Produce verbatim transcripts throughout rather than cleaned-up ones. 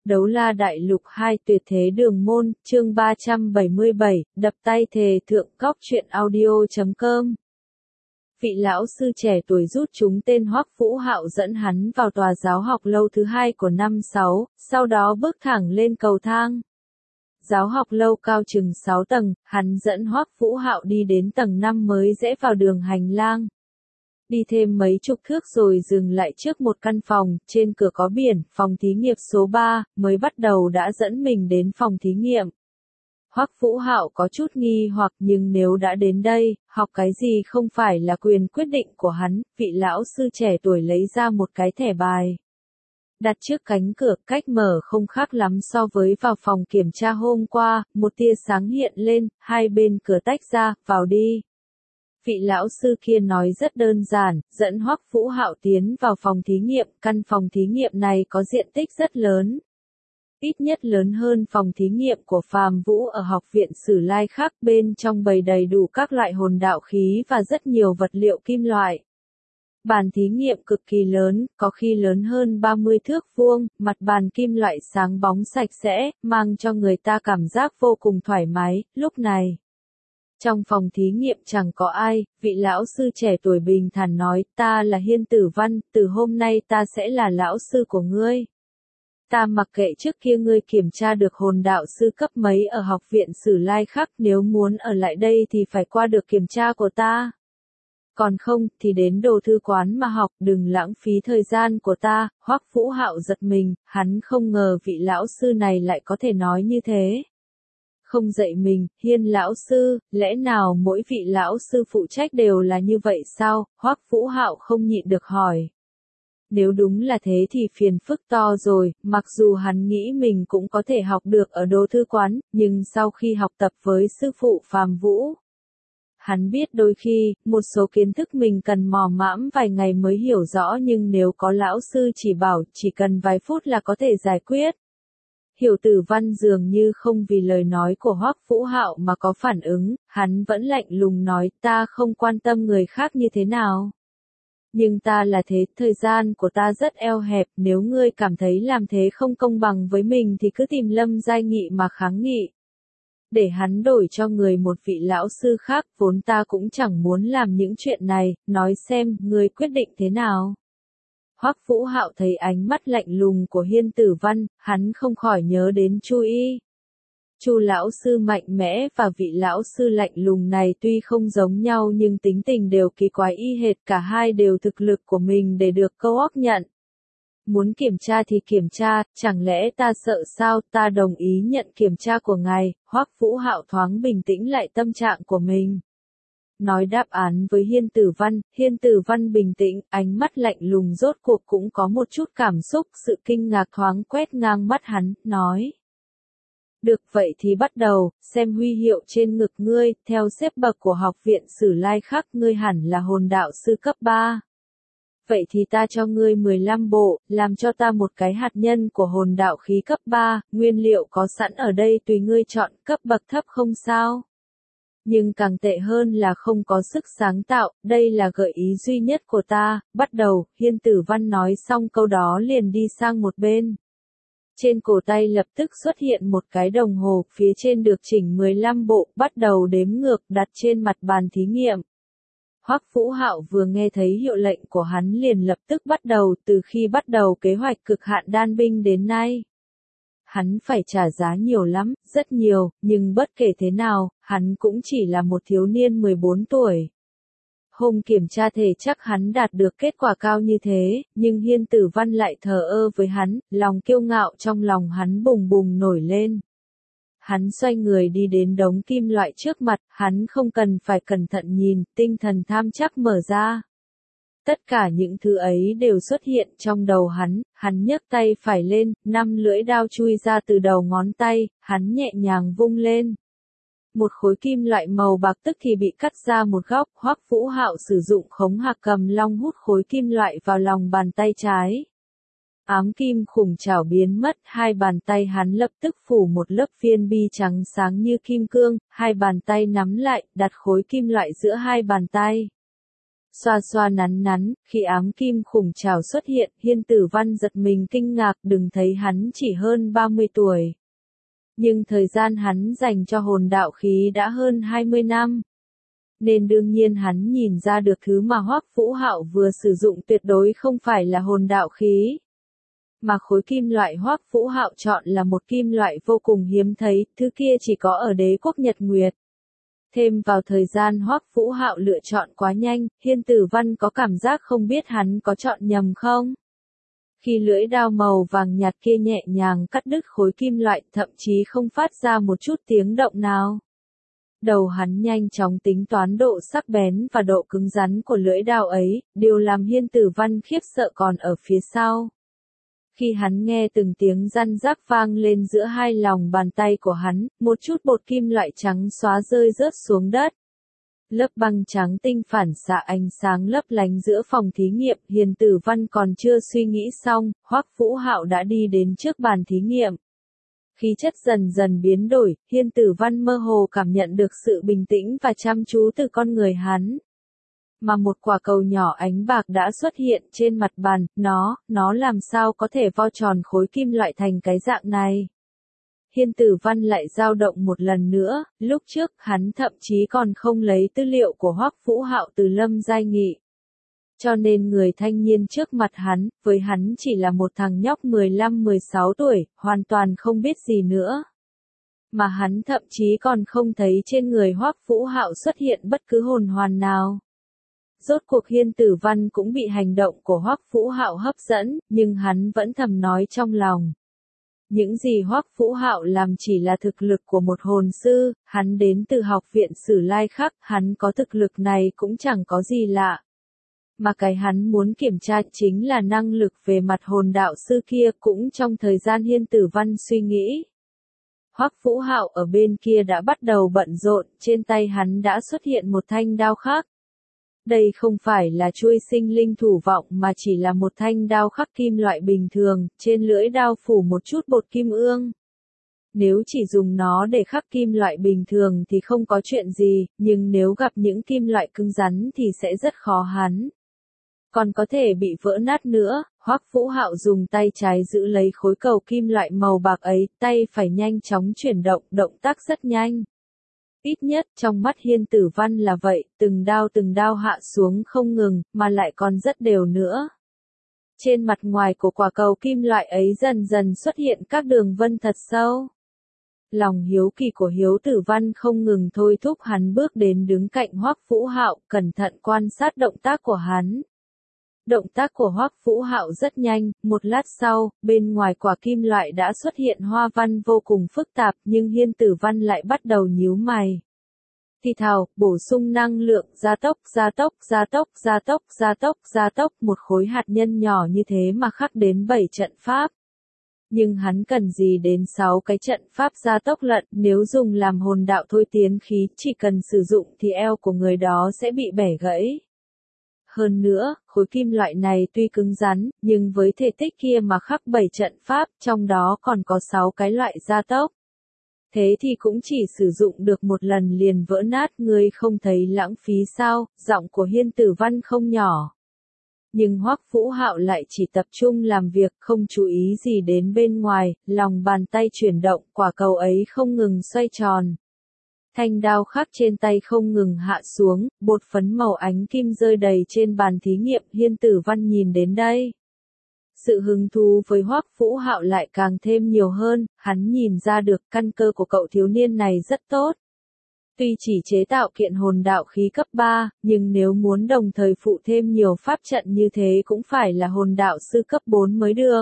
Đấu la đại lục hai tuyệt thế đường môn, chương ba trăm bảy mươi bảy, đập tay thề thượng. Cóc truyện audio chấm com. Vị lão sư trẻ tuổi rút chúng tên Hoắc Vũ Hạo dẫn hắn vào tòa giáo học lâu thứ hai của năm sáu, sau đó bước thẳng lên cầu thang. Giáo học lâu cao chừng sáu tầng, hắn dẫn Hoắc Vũ Hạo đi đến tầng năm mới rẽ vào đường hành lang. Đi thêm mấy chục thước rồi dừng lại trước một căn phòng, trên cửa có biển, phòng thí nghiệm số ba, mới bắt đầu đã dẫn mình đến phòng thí nghiệm. Hoắc Vũ Hạo có chút nghi hoặc, nhưng nếu đã đến đây, học cái gì không phải là quyền quyết định của hắn. Vị lão sư trẻ tuổi lấy ra một cái thẻ bài, đặt trước cánh cửa, cách mở không khác lắm so với vào phòng kiểm tra hôm qua. Một tia sáng hiện lên, hai bên cửa tách ra, vào đi. Vị lão sư kia nói rất đơn giản, dẫn Hoắc Vũ Hạo tiến vào phòng thí nghiệm. Căn phòng thí nghiệm này có diện tích rất lớn, ít nhất lớn hơn phòng thí nghiệm của Phàm Vũ ở học viện Sử Lai khác. Bên trong bày đầy đủ các loại hồn đạo khí và rất nhiều vật liệu kim loại. Bàn thí nghiệm cực kỳ lớn, có khi lớn hơn ba mươi thước vuông, mặt bàn kim loại sáng bóng sạch sẽ, mang cho người ta cảm giác vô cùng thoải mái. Lúc này, trong phòng thí nghiệm chẳng có ai. Vị lão sư trẻ tuổi bình thản nói, ta là Hiên Tử Văn, từ hôm nay ta sẽ là lão sư của ngươi. Ta mặc kệ trước kia ngươi kiểm tra được hồn đạo sư cấp mấy ở học viện Sử Lai khác, nếu muốn ở lại đây thì phải qua được kiểm tra của ta. Còn không, thì đến đồ thư quán mà học, đừng lãng phí thời gian của ta. Hoắc Vũ Hạo giật mình, hắn không ngờ vị lão sư này lại có thể nói như thế. Không dạy mình, Hiên lão sư, lẽ nào mỗi vị lão sư phụ trách đều là như vậy sao? Hoắc Vũ Hạo không nhịn được hỏi. Nếu đúng là thế thì phiền phức to rồi. Mặc dù hắn nghĩ mình cũng có thể học được ở đồ thư quán, nhưng sau khi học tập với sư phụ Phàm Vũ, hắn biết đôi khi, một số kiến thức mình cần mò mẫm vài ngày mới hiểu rõ, nhưng nếu có lão sư chỉ bảo, chỉ cần vài phút là có thể giải quyết. Hiểu Tử Văn dường như không vì lời nói của Hoắc Vũ Hạo mà có phản ứng, hắn vẫn lạnh lùng nói, ta không quan tâm người khác như thế nào. Nhưng ta là thế, thời gian của ta rất eo hẹp, nếu ngươi cảm thấy làm thế không công bằng với mình thì cứ tìm Lâm Giai Nghị mà kháng nghị. Để hắn đổi cho người một vị lão sư khác, vốn ta cũng chẳng muốn làm những chuyện này, nói xem, ngươi quyết định thế nào. Hoắc Vũ Hạo thấy ánh mắt lạnh lùng của Hiên Tử Văn, hắn không khỏi nhớ đến Chu Y. Chu lão sư mạnh mẽ và vị lão sư lạnh lùng này tuy không giống nhau nhưng tính tình đều kỳ quái y hệt, cả hai đều thực lực của mình để được co-op nhận. Muốn kiểm tra thì kiểm tra, chẳng lẽ ta sợ sao? Ta đồng ý nhận kiểm tra của ngài. Hoắc Vũ Hạo thoáng bình tĩnh lại tâm trạng của mình, nói đáp án với Hiên Tử Văn. Hiên Tử Văn bình tĩnh, ánh mắt lạnh lùng, rốt cuộc cũng có một chút cảm xúc, sự kinh ngạc thoáng quét ngang mắt hắn, nói. Được, vậy thì bắt đầu, xem huy hiệu trên ngực ngươi, theo xếp bậc của học viện Sử Lai khác, ngươi hẳn là hồn đạo sư cấp ba. Vậy thì ta cho ngươi mười lăm bộ, làm cho ta một cái hạt nhân của hồn đạo khí cấp ba, nguyên liệu có sẵn ở đây tùy ngươi chọn, cấp bậc thấp không sao. Nhưng càng tệ hơn là không có sức sáng tạo, đây là gợi ý duy nhất của ta. Bắt đầu. Hiên Tử Văn nói xong câu đó liền đi sang một bên. Trên cổ tay lập tức xuất hiện một cái đồng hồ, phía trên được chỉnh mười lăm bộ, bắt đầu đếm ngược, đặt trên mặt bàn thí nghiệm. Hoắc Vũ Hạo vừa nghe thấy hiệu lệnh của hắn liền lập tức bắt đầu. Từ khi bắt đầu kế hoạch cực hạn đan binh đến nay, hắn phải trả giá nhiều lắm, rất nhiều, nhưng bất kể thế nào, hắn cũng chỉ là một thiếu niên mười bốn tuổi. Hôm kiểm tra thể chắc hắn đạt được kết quả cao như thế, nhưng Hiên Tử Văn lại thờ ơ với hắn, lòng kiêu ngạo trong lòng hắn bùng bùng nổi lên. Hắn xoay người đi đến đống kim loại trước mặt, hắn không cần phải cẩn thận nhìn, tinh thần tham chắc mở ra. Tất cả những thứ ấy đều xuất hiện trong đầu hắn, hắn nhấc tay phải lên, năm lưỡi đao chui ra từ đầu ngón tay, hắn nhẹ nhàng vung lên. Một khối kim loại màu bạc tức thì bị cắt ra một góc. Hoắc Vũ Hạo sử dụng khống hạc cầm long hút khối kim loại vào lòng bàn tay trái. Ám kim khủng chảo biến mất, hai bàn tay hắn lập tức phủ một lớp viên bi trắng sáng như kim cương, hai bàn tay nắm lại, đặt khối kim loại giữa hai bàn tay. xoa xoa nắn nắn, khi ám kim khủng trảo xuất hiện, Hiên Tử Văn giật mình kinh ngạc, đừng thấy hắn chỉ hơn ba mươi tuổi. Nhưng thời gian hắn dành cho hồn đạo khí đã hơn hai mươi năm. Nên đương nhiên hắn nhìn ra được thứ mà Hoắc Vũ Hạo vừa sử dụng tuyệt đối không phải là hồn đạo khí. Mà khối kim loại Hoắc Vũ Hạo chọn là một kim loại vô cùng hiếm thấy, thứ kia chỉ có ở đế quốc Nhật Nguyệt. Thêm vào thời gian Hoắc Vũ Hạo lựa chọn quá nhanh, Hiên Tử Văn có cảm giác không biết hắn có chọn nhầm không? Khi lưỡi đao màu vàng nhạt kia nhẹ nhàng cắt đứt khối kim loại, thậm chí không phát ra một chút tiếng động nào. Đầu hắn nhanh chóng tính toán độ sắc bén và độ cứng rắn của lưỡi đao ấy, điều làm Hiên Tử Văn khiếp sợ còn ở phía sau. Khi hắn nghe từng tiếng răn rắc vang lên giữa hai lòng bàn tay của hắn, một chút bột kim loại trắng xóa rơi rớt xuống đất. Lớp băng trắng tinh phản xạ ánh sáng lấp lánh giữa phòng thí nghiệm, Hiên Tử Văn còn chưa suy nghĩ xong, Hoắc Vũ Hạo đã đi đến trước bàn thí nghiệm. Khí chất dần dần biến đổi, Hiên Tử Văn mơ hồ cảm nhận được sự bình tĩnh và chăm chú từ con người hắn. Mà một quả cầu nhỏ ánh bạc đã xuất hiện trên mặt bàn, nó, nó làm sao có thể vo tròn khối kim loại thành cái dạng này. Hiên Tử Văn lại dao động một lần nữa, lúc trước hắn thậm chí còn không lấy tư liệu của Hoắc Vũ Hạo từ Lâm Giai Nghị. Cho nên người thanh niên trước mặt hắn, với hắn chỉ là một thằng nhóc mười lăm mười sáu tuổi, hoàn toàn không biết gì nữa. Mà hắn thậm chí còn không thấy trên người Hoắc Vũ Hạo xuất hiện bất cứ hồn hoàn nào. Rốt cuộc Hiên Tử Văn cũng bị hành động của Hoắc Vũ Hạo hấp dẫn, nhưng hắn vẫn thầm nói trong lòng. Những gì Hoắc Vũ Hạo làm chỉ là thực lực của một hồn sư, hắn đến từ học viện Sử Lai Khắc, hắn có thực lực này cũng chẳng có gì lạ. Mà cái hắn muốn kiểm tra chính là năng lực về mặt hồn đạo sư kia, cũng trong thời gian Hiên Tử Văn suy nghĩ. Hoắc Vũ Hạo ở bên kia đã bắt đầu bận rộn, trên tay hắn đã xuất hiện một thanh đao khác. Đây không phải là chuôi sinh linh thủ vọng mà chỉ là một thanh đao khắc kim loại bình thường, trên lưỡi đao phủ một chút bột kim ương. Nếu chỉ dùng nó để khắc kim loại bình thường thì không có chuyện gì, nhưng nếu gặp những kim loại cứng rắn thì sẽ rất khó hắn. Còn có thể bị vỡ nát nữa, Hoắc Vũ Hạo dùng tay trái giữ lấy khối cầu kim loại màu bạc ấy, tay phải nhanh chóng chuyển động, động tác rất nhanh. Ít nhất trong mắt Hiên Tử Văn là vậy, từng đao từng đao hạ xuống không ngừng, mà lại còn rất đều nữa. Trên mặt ngoài của quả cầu kim loại ấy dần dần xuất hiện các đường vân thật sâu. Lòng hiếu kỳ của Hiếu Tử Văn không ngừng thôi thúc hắn bước đến đứng cạnh Hoắc Vũ Hạo, cẩn thận quan sát động tác của hắn. Động tác của Hoắc Vũ Hạo rất nhanh, một lát sau, bên ngoài quả kim loại đã xuất hiện hoa văn vô cùng phức tạp, nhưng Hiên Tử Văn lại bắt đầu nhíu mày. Thì thào, bổ sung năng lượng, gia tốc, gia tốc, gia tốc, gia tốc, gia tốc, gia tốc, một khối hạt nhân nhỏ như thế mà khắc đến bảy trận pháp. Nhưng hắn cần gì đến sáu cái trận pháp gia tốc lận, nếu dùng làm hồn đạo thôi tiến khí, chỉ cần sử dụng thì eo của người đó sẽ bị bẻ gãy. Hơn nữa, khối kim loại này tuy cứng rắn, nhưng với thể tích kia mà khắc bảy trận pháp, trong đó còn có sáu cái loại gia tốc. Thế thì cũng chỉ sử dụng được một lần liền vỡ nát, ngươi không thấy lãng phí sao? Giọng của Hiên Tử Văn không nhỏ. Nhưng Hoắc Vũ Hạo lại chỉ tập trung làm việc, không chú ý gì đến bên ngoài, lòng bàn tay chuyển động, quả cầu ấy không ngừng xoay tròn. Thanh đao khắc trên tay không ngừng hạ xuống, bột phấn màu ánh kim rơi đầy trên bàn thí nghiệm. Hiên Tử Văn nhìn đến đây. Sự hứng thú với Hoắc Vũ Hạo lại càng thêm nhiều hơn, hắn nhìn ra được căn cơ của cậu thiếu niên này rất tốt. Tuy chỉ chế tạo kiện hồn đạo khí cấp ba, nhưng nếu muốn đồng thời phụ thêm nhiều pháp trận như thế cũng phải là hồn đạo sư cấp bốn mới được.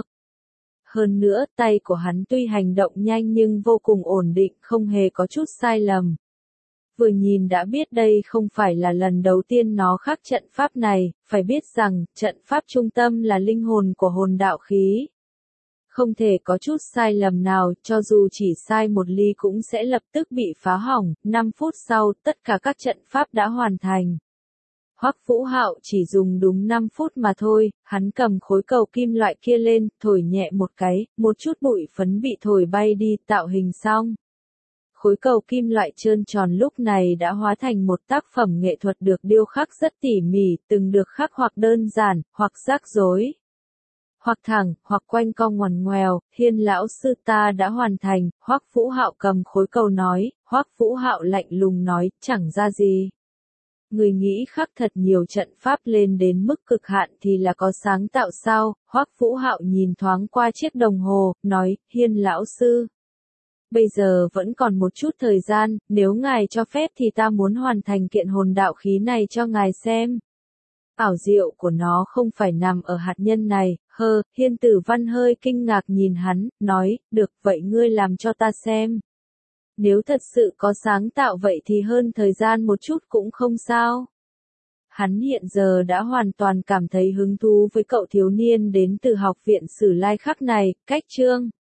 Hơn nữa, tay của hắn tuy hành động nhanh nhưng vô cùng ổn định, không hề có chút sai lầm. Vừa nhìn đã biết đây không phải là lần đầu tiên nó khắc trận pháp này, phải biết rằng, trận pháp trung tâm là linh hồn của hồn đạo khí. Không thể có chút sai lầm nào, cho dù chỉ sai một ly cũng sẽ lập tức bị phá hỏng. năm phút sau, tất cả các trận pháp đã hoàn thành. Hoắc Vũ Hạo chỉ dùng đúng năm phút mà thôi, hắn cầm khối cầu kim loại kia lên, thổi nhẹ một cái, một chút bụi phấn bị thổi bay đi, tạo hình xong. khối cầu kim loại trơn tròn lúc này đã hóa thành một tác phẩm nghệ thuật được điêu khắc rất tỉ mỉ, từng được khắc hoặc đơn giản, hoặc rắc rối, hoặc thẳng, hoặc quanh co ngoằn ngoèo. Hiên lão sư, ta đã hoàn thành. Hoắc Vũ Hạo cầm khối cầu nói. Hoắc Vũ Hạo lạnh lùng nói, chẳng ra gì. Người nghĩ khắc thật nhiều trận pháp lên đến mức cực hạn thì là có sáng tạo sao? Hoắc Vũ Hạo nhìn thoáng qua chiếc đồng hồ, nói, Hiên lão sư. Bây giờ vẫn còn một chút thời gian, nếu ngài cho phép thì ta muốn hoàn thành kiện hồn đạo khí này cho ngài xem. Ảo diệu của nó không phải nằm ở hạt nhân này, hơ, Hiên Tử Văn hơi kinh ngạc nhìn hắn, nói, được, vậy ngươi làm cho ta xem. Nếu thật sự có sáng tạo vậy thì hơn thời gian một chút cũng không sao. Hắn hiện giờ đã hoàn toàn cảm thấy hứng thú với cậu thiếu niên đến từ học viện Sử Lai Khắc này, cách chương.